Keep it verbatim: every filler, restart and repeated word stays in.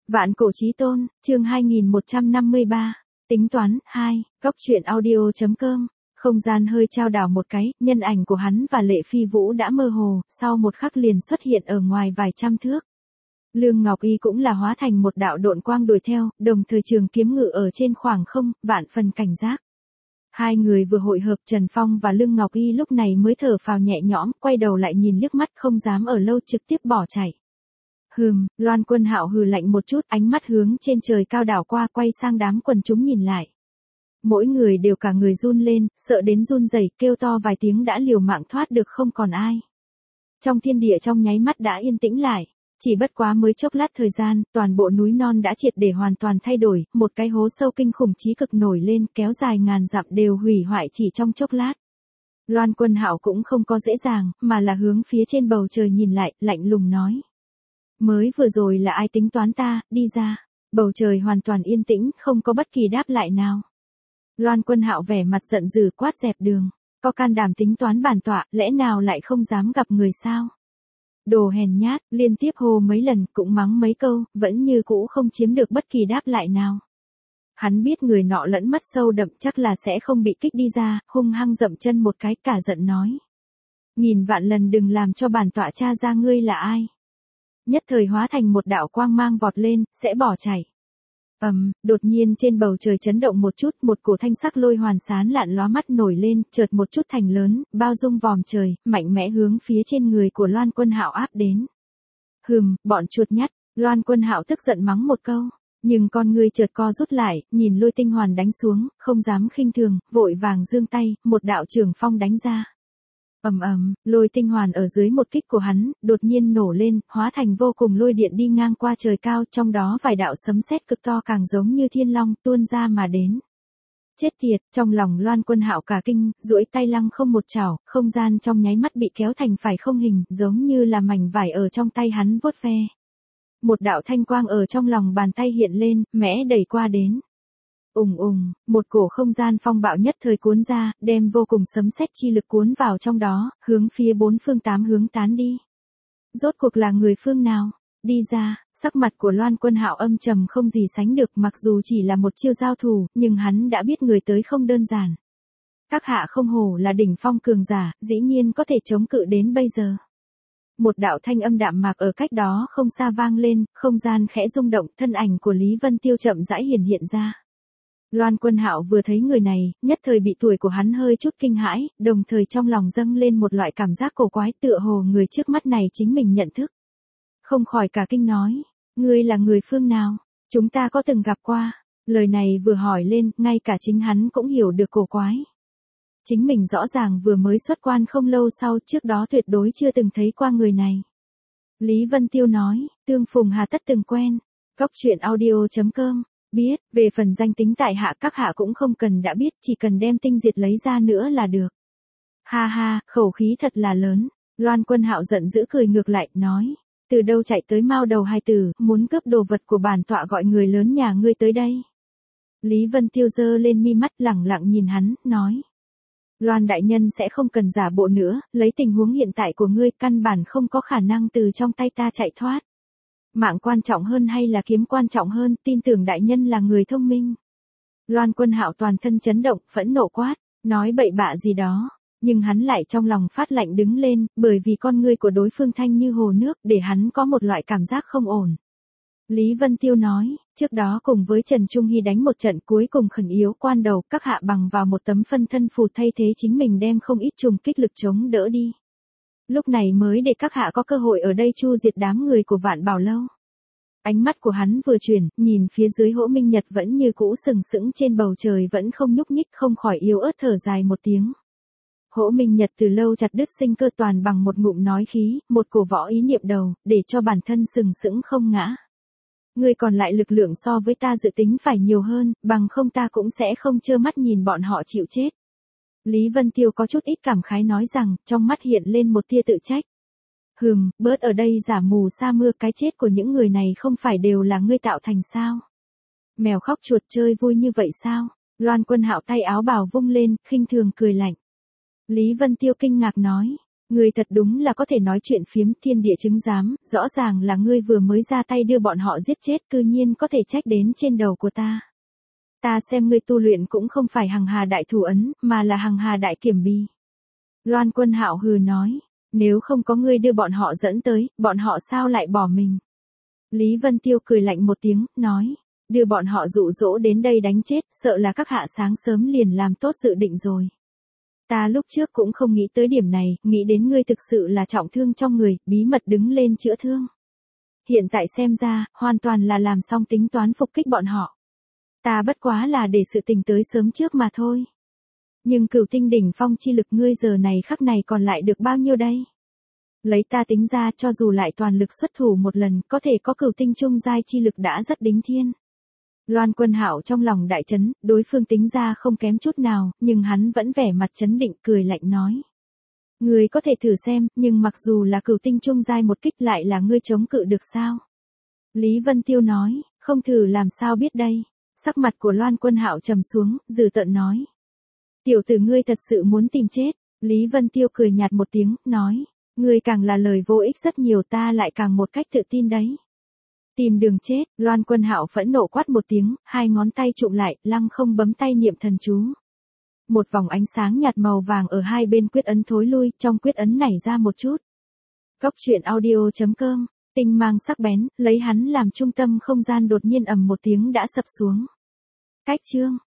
Vạn cổ chí tôn, chương hai nghìn một trăm năm mươi ba, tính toán, hai, góc truyện audio chấm com, không gian hơi trao đảo một cái, nhân ảnh của hắn và Lệ Phi Vũ đã mơ hồ, sau một khắc liền xuất hiện ở ngoài vài trăm thước. Lương Ngọc Y cũng là hóa thành một đạo độn quang đuổi theo, đồng thời trường kiếm ngự ở trên khoảng không, vạn phần cảnh giác. Hai người vừa hội hợp, Trần Phong và Lương Ngọc Y lúc này mới thở phào nhẹ nhõm, quay đầu lại nhìn liếc mắt không dám ở lâu trực tiếp bỏ chạy. Hừm, Loan Quân Hạo hừ lạnh một chút, ánh mắt hướng trên trời cao đảo qua, quay sang đám quần chúng nhìn lại. Mỗi người đều cả người run lên, sợ đến run rẩy, kêu to vài tiếng đã liều mạng thoát được không còn ai. Trong thiên địa trong nháy mắt đã yên tĩnh lại. Chỉ bất quá mới chốc lát thời gian, toàn bộ núi non đã triệt để hoàn toàn thay đổi, một cái hố sâu kinh khủng chí cực nổi lên, kéo dài ngàn dặm đều hủy hoại chỉ trong chốc lát. Loan Quân Hạo cũng không có dễ dàng, mà là hướng phía trên bầu trời nhìn lại, lạnh lùng nói. Mới vừa rồi là ai tính toán ta, đi ra. Bầu trời hoàn toàn yên tĩnh, không có bất kỳ đáp lại nào. Loan Quân Hạo vẻ mặt giận dữ quát dẹp đường. Có can đảm tính toán bản tọa, lẽ nào lại không dám gặp người sao? Đồ hèn nhát, liên tiếp hô mấy lần, cũng mắng mấy câu, vẫn như cũ không chiếm được bất kỳ đáp lại nào. Hắn biết người nọ lẫn mất sâu đậm chắc là sẽ không bị kích đi ra, hung hăng dậm chân một cái, cả giận nói. Nghìn vạn lần đừng làm cho bản tọa tra ra ngươi là ai. Nhất thời hóa thành một đạo quang mang vọt lên, sẽ bỏ chạy. Ầm, um, đột nhiên trên bầu trời chấn động một chút, một cổ thanh sắc lôi hoàn sán lạn lóa mắt nổi lên, chợt một chút thành lớn, bao dung vòm trời, mạnh mẽ hướng phía trên người của Loan Quân Hạo áp đến. Hừm, bọn chuột nhắt, Loan Quân Hạo tức giận mắng một câu, nhưng con ngươi chợt co rút lại, nhìn lôi tinh hoàn đánh xuống, không dám khinh thường, vội vàng giương tay, một đạo trường phong đánh ra. Ầm ầm, lôi tinh hoàn ở dưới một kích của hắn, đột nhiên nổ lên, hóa thành vô cùng lôi điện đi ngang qua trời cao, trong đó vài đạo sấm sét cực to càng giống như thiên long tuôn ra mà đến. Chết tiệt, trong lòng Loan Quân Hạo cả kinh, duỗi tay lăng không một chảo, không gian trong nháy mắt bị kéo thành phải không hình, giống như là mảnh vải ở trong tay hắn vuốt ve. Một đạo thanh quang ở trong lòng bàn tay hiện lên, mẽ đẩy qua đến. Ùng ùng, một cổ không gian phong bạo nhất thời cuốn ra, đem vô cùng sấm sét chi lực cuốn vào trong đó, hướng phía bốn phương tám hướng tán đi. Rốt cuộc là người phương nào? Đi ra, sắc mặt của Loan Quân Hạo âm trầm không gì sánh được, mặc dù chỉ là một chiêu giao thủ, nhưng hắn đã biết người tới không đơn giản. Các hạ không hổ là đỉnh phong cường giả, dĩ nhiên có thể chống cự đến bây giờ. Một đạo thanh âm đạm mạc ở cách đó không xa vang lên, không gian khẽ rung động, thân ảnh của Lý Vân Tiêu chậm rãi hiển hiện ra. Loan Quân Hạo vừa thấy người này, nhất thời bị tuổi của hắn hơi chút kinh hãi, đồng thời trong lòng dâng lên một loại cảm giác cổ quái, tựa hồ người trước mắt này chính mình nhận thức. Không khỏi cả kinh nói, ngươi là người phương nào, chúng ta có từng gặp qua. Lời này vừa hỏi lên, ngay cả chính hắn cũng hiểu được cổ quái. Chính mình rõ ràng vừa mới xuất quan không lâu sau, trước đó tuyệt đối chưa từng thấy qua người này. Lý Vân Tiêu nói, tương phùng hà tất từng quen. Góc truyện audio chấm com. Biết, về phần danh tính tại hạ các hạ cũng không cần đã biết, chỉ cần đem tinh diệt lấy ra nữa là được. Ha ha, khẩu khí thật là lớn. Loan Quân Hạo giận dữ cười ngược lại, nói. Từ đâu chạy tới mao đầu hai tử, muốn cướp đồ vật của bản tọa, gọi người lớn nhà ngươi tới đây. Lý Vân Tiêu giơ lên mi mắt lẳng lặng nhìn hắn, nói. Loan đại nhân sẽ không cần giả bộ nữa, lấy tình huống hiện tại của ngươi căn bản không có khả năng từ trong tay ta chạy thoát. Mạng quan trọng hơn hay là kiếm quan trọng hơn, tin tưởng đại nhân là người thông minh. Loan Quân Hạo toàn thân chấn động, phẫn nộ quát, nói bậy bạ gì đó, nhưng hắn lại trong lòng phát lạnh đứng lên, bởi vì con ngươi của đối phương thanh như hồ nước, để hắn có một loại cảm giác không ổn. Lý Vân Tiêu nói, trước đó cùng với Trần Trung Hy đánh một trận, cuối cùng khẩn yếu quan đầu, các hạ bằng vào một tấm phân thân phù thay thế chính mình đem không ít trùng kích lực chống đỡ đi. Lúc này mới để các hạ có cơ hội ở đây chu diệt đám người của Vạn Bảo Lâu. Ánh mắt của hắn vừa chuyển, nhìn phía dưới Hỗ Minh Nhật vẫn như cũ sừng sững trên bầu trời vẫn không nhúc nhích, không khỏi yếu ớt thở dài một tiếng. Hỗ Minh Nhật từ lâu chặt đứt sinh cơ toàn bằng một ngụm nói khí, một cổ võ ý niệm đầu, để cho bản thân sừng sững không ngã. Ngươi còn lại lực lượng so với ta dự tính phải nhiều hơn, bằng không ta cũng sẽ không trơ mắt nhìn bọn họ chịu chết. Lý Vân Tiêu có chút ít cảm khái nói rằng, trong mắt hiện lên một tia tự trách. Hừm, bớt ở đây giả mù sa mưa, cái chết của những người này không phải đều là ngươi tạo thành sao? Mèo khóc chuột chơi vui như vậy sao? Loan Quân Hạo tay áo bào vung lên, khinh thường cười lạnh. Lý Vân Tiêu kinh ngạc nói, Ngươi thật đúng là có thể nói chuyện phiếm, thiên địa chứng giám, rõ ràng là ngươi vừa mới ra tay đưa bọn họ giết chết, cư nhiên có thể trách đến trên đầu của ta. Ta xem ngươi tu luyện cũng không phải hằng hà đại thủ ấn, mà là hằng hà đại kiểm bì. Loan Quân Hạo hừ nói, nếu không có ngươi đưa bọn họ dẫn tới, bọn họ sao lại bỏ mình. Lý Vân Tiêu cười lạnh một tiếng, nói, đưa bọn họ dụ dỗ đến đây đánh chết, sợ là các hạ sáng sớm liền làm tốt dự định rồi. Ta lúc trước cũng không nghĩ tới điểm này, nghĩ đến ngươi thực sự là trọng thương trong người, bí mật đứng lên chữa thương. Hiện tại xem ra, hoàn toàn là làm xong tính toán phục kích bọn họ. Ta bất quá là để sự tình tới sớm trước mà thôi. Nhưng Cửu Tinh đỉnh phong chi lực ngươi giờ này khắc này còn lại được bao nhiêu đây? Lấy ta tính ra, cho dù lại toàn lực xuất thủ một lần, có thể có Cửu Tinh trung giai chi lực đã rất đính thiên. Loan Quân Hạo trong lòng đại chấn, đối phương tính ra không kém chút nào, nhưng hắn vẫn vẻ mặt chấn định, cười lạnh nói. Ngươi có thể thử xem, nhưng mặc dù là Cửu Tinh trung giai một kích lại là ngươi chống cự được sao? Lý Vân Tiêu nói, không thử làm sao biết đây. Sắc mặt của Loan Quân Hạo trầm xuống, dừ tợn nói. Tiểu tử ngươi thật sự muốn tìm chết. Lý Vân Tiêu cười nhạt một tiếng, nói. Ngươi càng là lời vô ích rất nhiều, ta lại càng một cách tự tin đấy. Tìm đường chết, Loan Quân Hạo phẫn nộ quát một tiếng, hai ngón tay trụm lại, lăng không bấm tay niệm thần chú. Một vòng ánh sáng nhạt màu vàng ở hai bên quyết ấn thối lui, trong quyết ấn nảy ra một chút. Cốc truyện audio chấm com, tinh mang sắc bén, lấy hắn làm trung tâm không gian đột nhiên ầm một tiếng đã sập xuống. Cách chương